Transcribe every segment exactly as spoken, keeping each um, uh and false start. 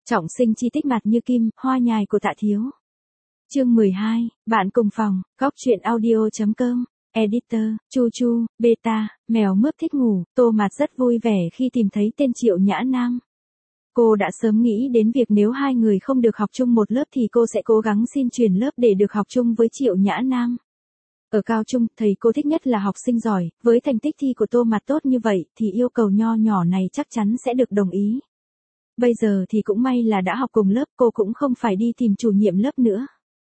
Trọng sinh chi tích mặt như kim, hoa nhài của Tạ Thiếu. Chương mười hai, bạn cùng phòng, góc truyện audio.com, editor, Chu Chu, beta, mèo mướp thích ngủ, Tô Mạt rất vui vẻ khi tìm thấy tên Triệu Nhã Nam. Cô đã sớm nghĩ đến việc nếu hai người không được học chung một lớp thì cô sẽ cố gắng xin chuyển lớp để được học chung với Triệu Nhã Nam. Ở cao trung, thầy cô thích nhất là học sinh giỏi, với thành tích thi của Tô Mạt tốt như vậy thì yêu cầu nho nhỏ này chắc chắn sẽ được đồng ý. Bây giờ thì cũng may là đã học cùng lớp, cô cũng không phải đi tìm chủ nhiệm lớp nữa.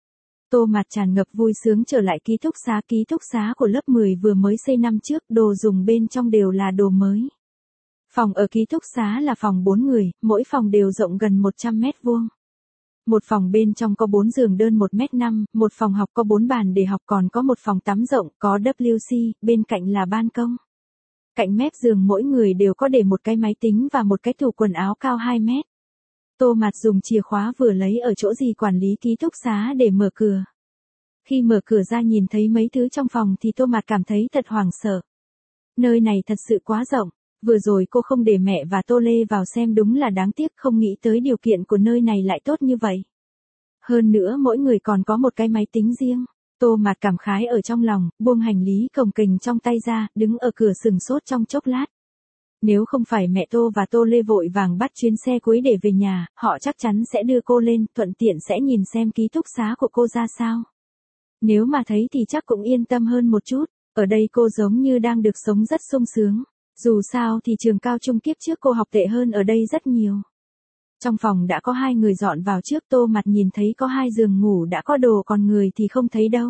Tô Mạt tràn ngập vui sướng trở lại ký túc xá. Ký túc xá của lớp mười vừa mới xây năm trước, đồ dùng bên trong đều là đồ mới. Phòng ở ký túc xá là phòng bốn người, mỗi phòng đều rộng gần một trăm mét vuông. Một phòng bên trong có bốn giường đơn một mét năm, một phòng học có bốn bàn để học, còn có một phòng tắm rộng, có W C, bên cạnh là ban công. Cạnh mép giường mỗi người đều có để một cái máy tính và một cái tủ quần áo cao hai mét. Tô Mạt dùng chìa khóa vừa lấy ở chỗ dì quản lý ký túc xá để mở cửa. Khi mở cửa ra nhìn thấy mấy thứ trong phòng thì Tô Mạt cảm thấy thật hoảng sợ. Nơi này thật sự quá rộng, vừa rồi cô không để mẹ và Tô Lê vào xem đúng là đáng tiếc, không nghĩ tới điều kiện của nơi này lại tốt như vậy. Hơn nữa mỗi người còn có một cái máy tính riêng. Tô Mạt cảm khái ở trong lòng, buông hành lý cồng kềnh trong tay ra, đứng ở cửa sừng sốt trong chốc lát. Nếu không phải mẹ Tô và Tô Lê vội vàng bắt chuyến xe cuối để về nhà, họ chắc chắn sẽ đưa cô lên, thuận tiện sẽ nhìn xem ký túc xá của cô ra sao. Nếu mà thấy thì chắc cũng yên tâm hơn một chút, ở đây cô giống như đang được sống rất sung sướng. Dù sao thì trường cao trung kiếp trước cô học tệ hơn ở đây rất nhiều. Trong phòng đã có hai người dọn vào trước, Tô Mạt nhìn thấy có hai giường ngủ đã có đồ, còn người thì không thấy đâu.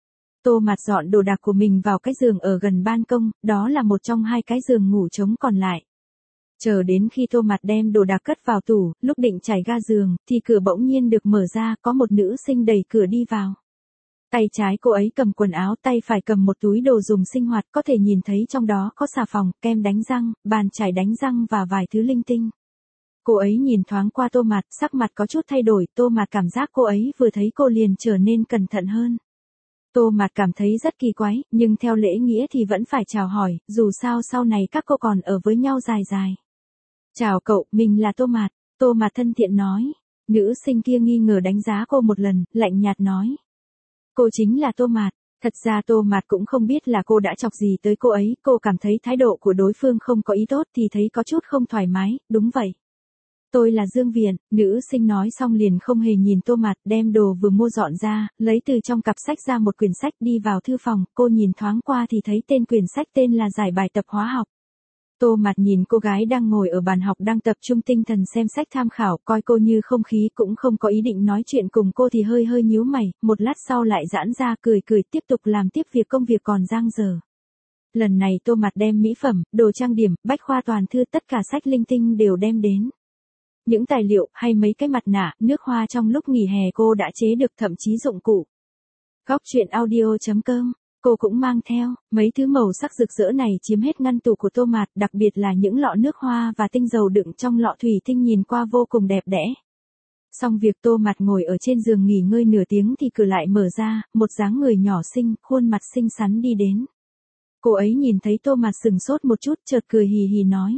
Tô Mạt dọn đồ đạc của mình vào cái giường ở gần ban công, đó là một trong hai cái giường ngủ trống còn lại. Chờ đến khi Tô Mạt đem đồ đạc cất vào tủ, lúc định trải ga giường, thì cửa bỗng nhiên được mở ra, có một nữ sinh đẩy cửa đi vào. Tay trái cô ấy cầm quần áo, tay phải cầm một túi đồ dùng sinh hoạt, có thể nhìn thấy trong đó có xà phòng, kem đánh răng, bàn chải đánh răng và vài thứ linh tinh. Cô ấy nhìn thoáng qua Tô Mạt, sắc mặt có chút thay đổi, Tô Mạt cảm giác cô ấy vừa thấy cô liền trở nên cẩn thận hơn. Tô Mạt cảm thấy rất kỳ quái, nhưng theo lễ nghĩa thì vẫn phải chào hỏi, dù sao sau này các cô còn ở với nhau dài dài. Chào cậu, mình là Tô Mạt, Tô Mạt thân thiện nói. Nữ sinh kia nghi ngờ đánh giá cô một lần, lạnh nhạt nói. Cô chính là Tô Mạt. Thật ra Tô Mạt cũng không biết là cô đã chọc gì tới cô ấy, cô cảm thấy thái độ của đối phương không có ý tốt thì thấy có chút không thoải mái, đúng vậy. Tôi là Dương Viện, nữ sinh nói xong liền không hề nhìn Tô Mạt, đem đồ vừa mua dọn ra, lấy từ trong cặp sách ra một quyển sách đi vào thư phòng, cô nhìn thoáng qua thì thấy tên quyển sách tên là Giải bài tập hóa học. Tô Mạt nhìn cô gái đang ngồi ở bàn học đang tập trung tinh thần xem sách tham khảo, coi cô như không khí cũng không có ý định nói chuyện cùng cô thì hơi hơi nhíu mày, một lát sau lại giãn ra cười cười tiếp tục làm tiếp việc công việc còn dang dở. Lần này Tô Mạt đem mỹ phẩm, đồ trang điểm, bách khoa toàn thư tất cả sách linh tinh đều đem đến. Những tài liệu hay mấy cái mặt nạ, nước hoa trong lúc nghỉ hè cô đã chế được, thậm chí dụng cụ. Góc truyện audio.com, cô cũng mang theo, mấy thứ màu sắc rực rỡ này chiếm hết ngăn tủ của Tô Mạt, đặc biệt là những lọ nước hoa và tinh dầu đựng trong lọ thủy tinh nhìn qua vô cùng đẹp đẽ. Xong việc Tô Mạt ngồi ở trên giường nghỉ ngơi nửa tiếng thì cửa lại mở ra, một dáng người nhỏ xinh, khuôn mặt xinh xắn đi đến. Cô ấy nhìn thấy Tô Mạt sừng sốt một chút, chợt cười hì hì nói.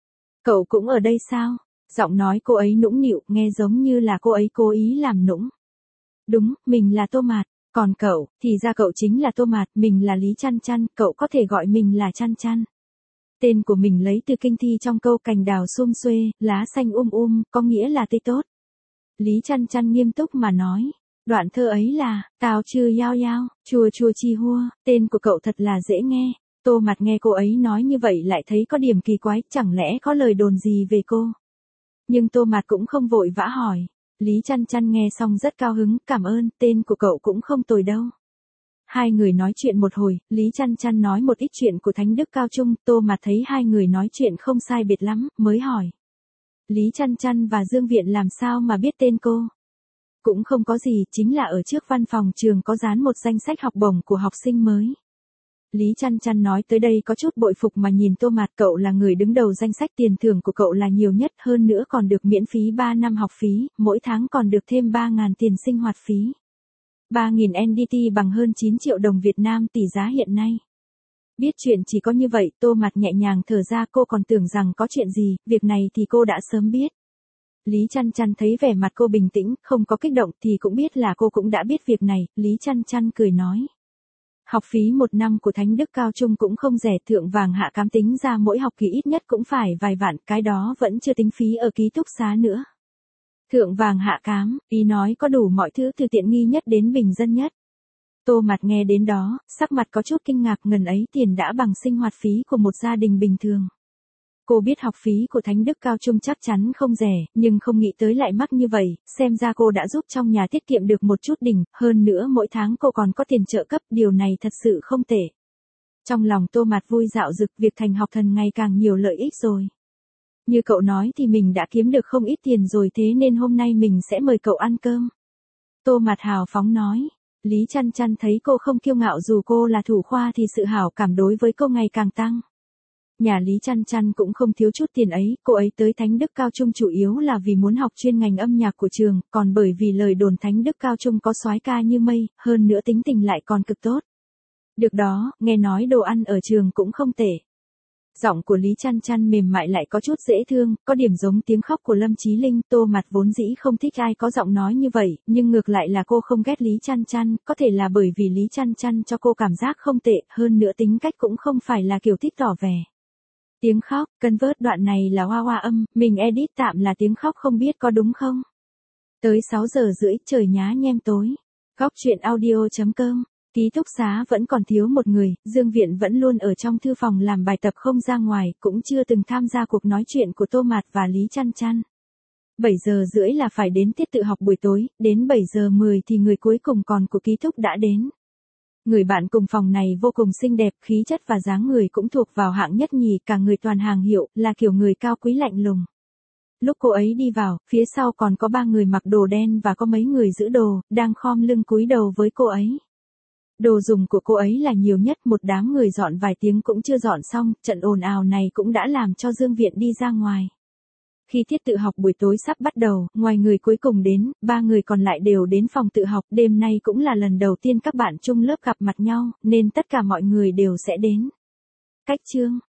Cậu cũng ở đây sao? Giọng nói cô ấy nũng nịu, nghe giống như là cô ấy cố ý làm nũng. Đúng, mình là Tô Mạt, còn cậu, thì ra cậu chính là Tô Mạt, mình là Lý Chăn Chăn, cậu có thể gọi mình là Chăn Chăn. Tên của mình lấy từ kinh thi trong câu cành đào sum xuê, lá xanh um um, có nghĩa là tươi tốt. Lý Chăn Chăn nghiêm túc mà nói, đoạn thơ ấy là, tào chư yao yao, chùa chùa chi hua, tên của cậu thật là dễ nghe. Tô Mạt nghe cô ấy nói như vậy lại thấy có điểm kỳ quái, chẳng lẽ có lời đồn gì về cô. Nhưng Tô Mạt cũng không vội vã hỏi. Lý Chăn Chăn nghe xong rất cao hứng, cảm ơn, tên của cậu cũng không tồi đâu. Hai người nói chuyện một hồi, Lý Chăn Chăn nói một ít chuyện của Thánh Đức Cao Trung, Tô Mạt thấy hai người nói chuyện không sai biệt lắm, mới hỏi. Lý Chăn Chăn và Dương Viện làm sao mà biết tên cô? Cũng không có gì, chính là ở trước văn phòng trường có dán một danh sách học bổng của học sinh mới. Lý Chăn Chăn nói tới đây có chút bội phục mà nhìn Tô Mạt, cậu là người đứng đầu danh sách, tiền thưởng của cậu là nhiều nhất, hơn nữa còn được miễn phí ba năm học phí, mỗi tháng còn được thêm ba nghìn tiền sinh hoạt phí. ba nghìn en đê tê bằng hơn chín triệu đồng Việt Nam tỷ giá hiện nay. Biết chuyện chỉ có như vậy, Tô Mạt nhẹ nhàng thở ra, cô còn tưởng rằng có chuyện gì, việc này thì cô đã sớm biết. Lý Chăn Chăn thấy vẻ mặt cô bình tĩnh, không có kích động thì cũng biết là cô cũng đã biết việc này, Lý Chăn Chăn cười nói. Học phí một năm của Thánh Đức Cao Trung cũng không rẻ, thượng vàng hạ cám tính ra mỗi học kỳ ít nhất cũng phải vài vạn, cái đó vẫn chưa tính phí ở ký túc xá nữa. Thượng vàng hạ cám, ý nói có đủ mọi thứ từ tiện nghi nhất đến bình dân nhất. Tô Mạt nghe đến đó, sắc mặt có chút kinh ngạc, ngần ấy tiền đã bằng sinh hoạt phí của một gia đình bình thường. Cô biết học phí của Thánh Đức Cao Trung chắc chắn không rẻ, nhưng không nghĩ tới lại mắc như vậy, xem ra cô đã giúp trong nhà tiết kiệm được một chút đỉnh, hơn nữa mỗi tháng cô còn có tiền trợ cấp, điều này thật sự không tệ. Trong lòng Tô Mạt vui dạo dực, việc thành học thần ngày càng nhiều lợi ích rồi. Như cậu nói thì mình đã kiếm được không ít tiền rồi, thế nên hôm nay mình sẽ mời cậu ăn cơm. Tô Mạt hào phóng nói. Lý Chăn Chăn thấy cô không kiêu ngạo dù cô là thủ khoa thì sự hảo cảm đối với cô ngày càng tăng. Nhà Lý Chăn Chăn cũng không thiếu chút tiền ấy, cô ấy tới Thánh Đức Cao Trung chủ yếu là vì muốn học chuyên ngành âm nhạc của trường, còn bởi vì lời đồn Thánh Đức Cao Trung có soái ca như mây, hơn nữa tính tình lại còn cực tốt. Được đó, nghe nói đồ ăn ở trường cũng không tệ. Giọng của Lý Chăn Chăn mềm mại lại có chút dễ thương, có điểm giống tiếng khóc của Lâm Chí Linh. Tô Mạt vốn dĩ không thích ai có giọng nói như vậy, nhưng ngược lại là cô không ghét Lý Chăn Chăn, có thể là bởi vì Lý Chăn Chăn cho cô cảm giác không tệ, hơn nữa tính cách cũng không phải là kiểu thích tỏ vẻ. Tiếng khóc, convert đoạn này là hoa hoa âm, mình edit tạm là tiếng khóc không biết có đúng không? Tới sáu giờ rưỡi, trời nhá nhem tối. Góc truyện audio chấm com. Ký túc xá vẫn còn thiếu một người, Dương Viện vẫn luôn ở trong thư phòng làm bài tập không ra ngoài, cũng chưa từng tham gia cuộc nói chuyện của Tô Mạt và Lý Chăn Chăn. bảy giờ rưỡi là phải đến tiết tự học buổi tối, đến bảy giờ mười thì người cuối cùng còn của ký túc đã đến. Người bạn cùng phòng này vô cùng xinh đẹp, khí chất và dáng người cũng thuộc vào hạng nhất nhì, cả người toàn hàng hiệu, là kiểu người cao quý lạnh lùng. Lúc cô ấy đi vào, phía sau còn có ba người mặc đồ đen và có mấy người giữ đồ, đang khom lưng cúi đầu với cô ấy. Đồ dùng của cô ấy là nhiều nhất, một đám người dọn vài tiếng cũng chưa dọn xong, trận ồn ào này cũng đã làm cho Dương Viện đi ra ngoài. Khi tiết tự học buổi tối sắp bắt đầu, ngoài người cuối cùng đến, ba người còn lại đều đến phòng tự học, đêm nay cũng là lần đầu tiên các bạn chung lớp gặp mặt nhau, nên tất cả mọi người đều sẽ đến. Cách chương